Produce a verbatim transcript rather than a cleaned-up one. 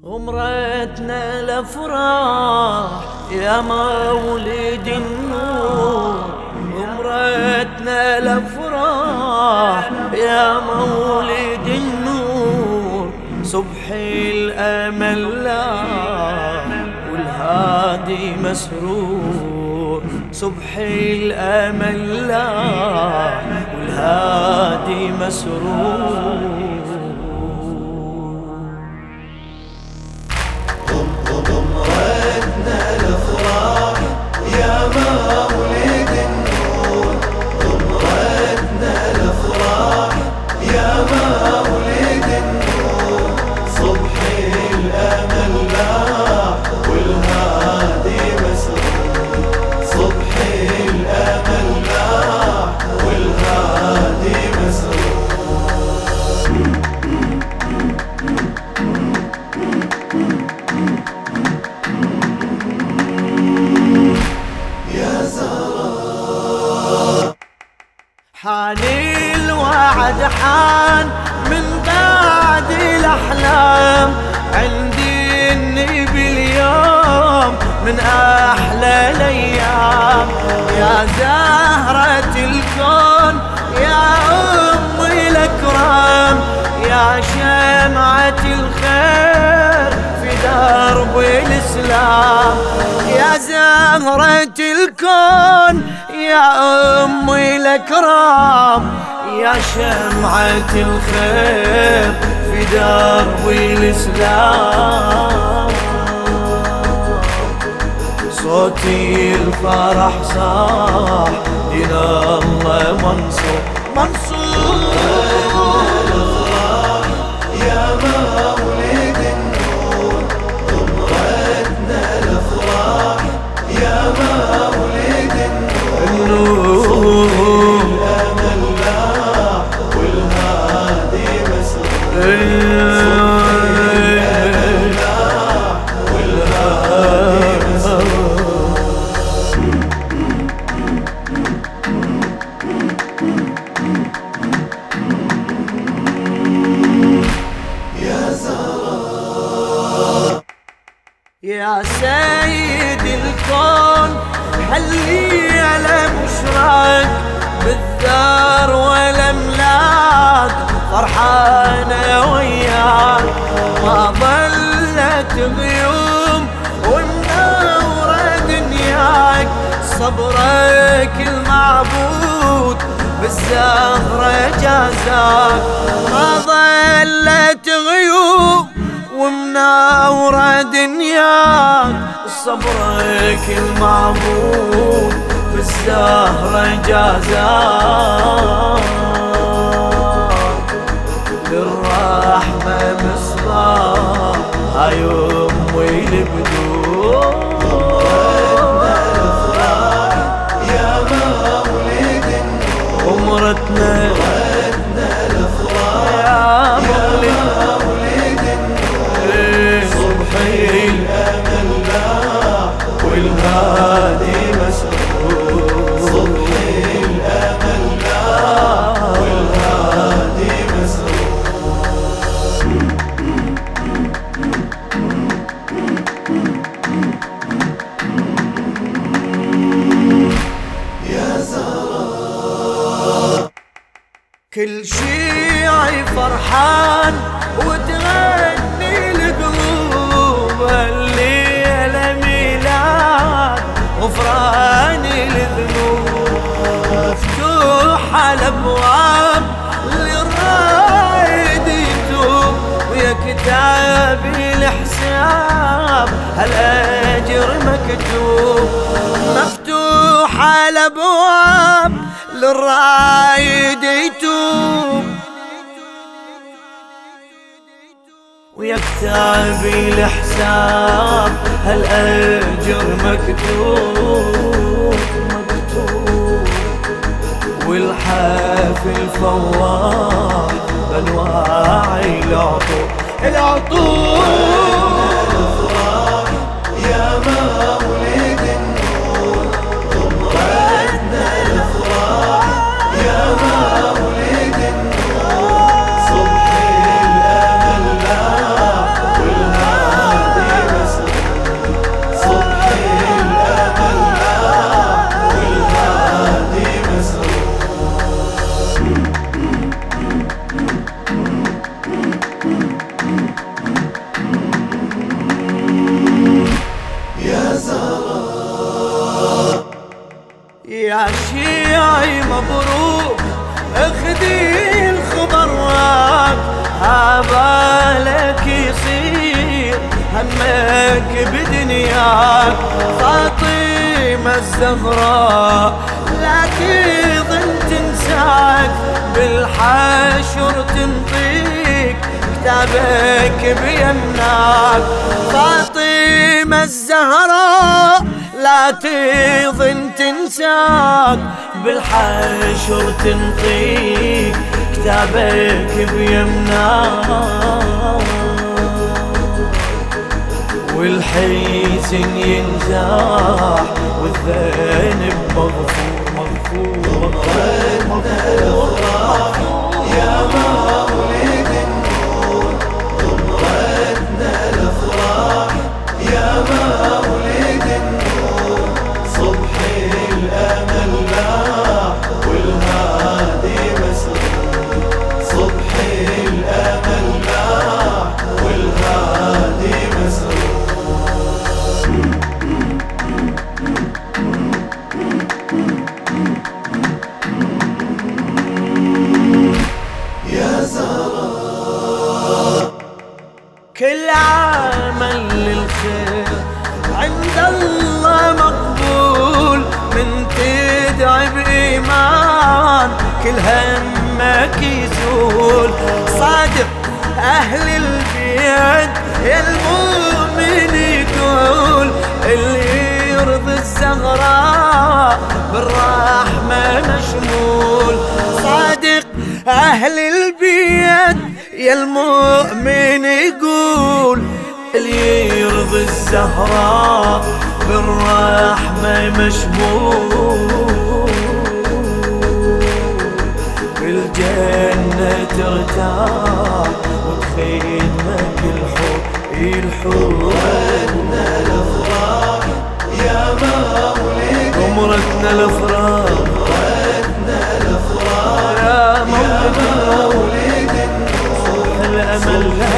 غمرتنا الافراح يا مولد النور، غمرتنا الافراح يا مولد النور. صبح الامل لاح والهادي مسرور، صبح الامل لاح والهادي مسرور. غمرتنا الافراح يا مولد النور، غمرتنا الافراح يا مولد النور. صبح الامل لاح والهادي مسرور، صبح الامل لاح والهادي مسرور. حان الوعد حان من بعد الأحلام، عندي النبي اليوم من أحلى الأيام. يا زهرة الكون يا أم الأكرام، يا شمعة الخير في درب الإسلام. يا زهرة الكون يا أم الأكرام، يا شمعة الخير في درب الإسلام. صوتي الفرح صاح دين الله منصور منصور. يا مولد النور، غمرتنا الافراح يا مولد النور. صبح الامل لاح والهادي مسرور، صبح الامل لاح والهادي مسرور. يا زهراء يا سيد الكون حلي على بشراك، بالثار والاملاك فرحانه وياك. ما ظلت غيوم ومنوره دنياك، صبرك المعبود بالزهره جازاك. ما ظلت غيوم ومنورة دنياك، صبرك المعبود بالزهرة جازاك. للرحمة مصباح هاي أمي البدور. غمرتنا الافراح يا مولد النور، غمرتنا الافراح يا مولد النور. صبح الامل لاح والهادي مسرور، صبح الامل لاح والهادي مسرور. يا زهراء كل شيعي فرحان وتغني القلوب، الليلة ميلاد غفران الذنوب. مفتوحة الأبواب للرايد يتوب، ويا كتابي الحساب هالأجر مكتوب. مفتوحة الأبواب للرايد يتوب، ويا كتابي الحساب هالأجر مكتوب مكتوب. والحافل فواح بانواعي العطور العطور. الافراح يا مولد النور، غمرتنا الافراح يا مولد النور. صبح الامل لاح والهادي يا شيعي مبروك اخدي الخبر راك، عبالك يصير همك بدنياك. فاطمة الزهراء لا تظن تنساك، بالحشر تنطيك كتابك بيمناك. فاطمة الزهراء لا تظن تنساك، بالحشر تنطيك كتابك بيمناك. والحزن ينزاح والذنب مغفور مغفور مغفور. يا مولد النور ضمرتنا الافراح، يا مولد النور صبح الامل لاح والهادي مسرور. صبح الامل لاح والهادي مسرور. يا زهراء كل عمل للخير عند الله مقبول، من تدعي بإيمان كل همك يزول. صادق أهل البيت يا المؤمن يقول، اللي يرضي الزهراء بالرحمة مشمول. صادق أهل البيت يا المؤمن يقول، اللي يرضي الزهراء بالرحمة مشمول. بالجنة ترتاح وبخدمك الحب الحب. عمرتنا الافراح يا مولد، عمرتنا الافراح عمرتنا الافراح يا مولد النور الامل.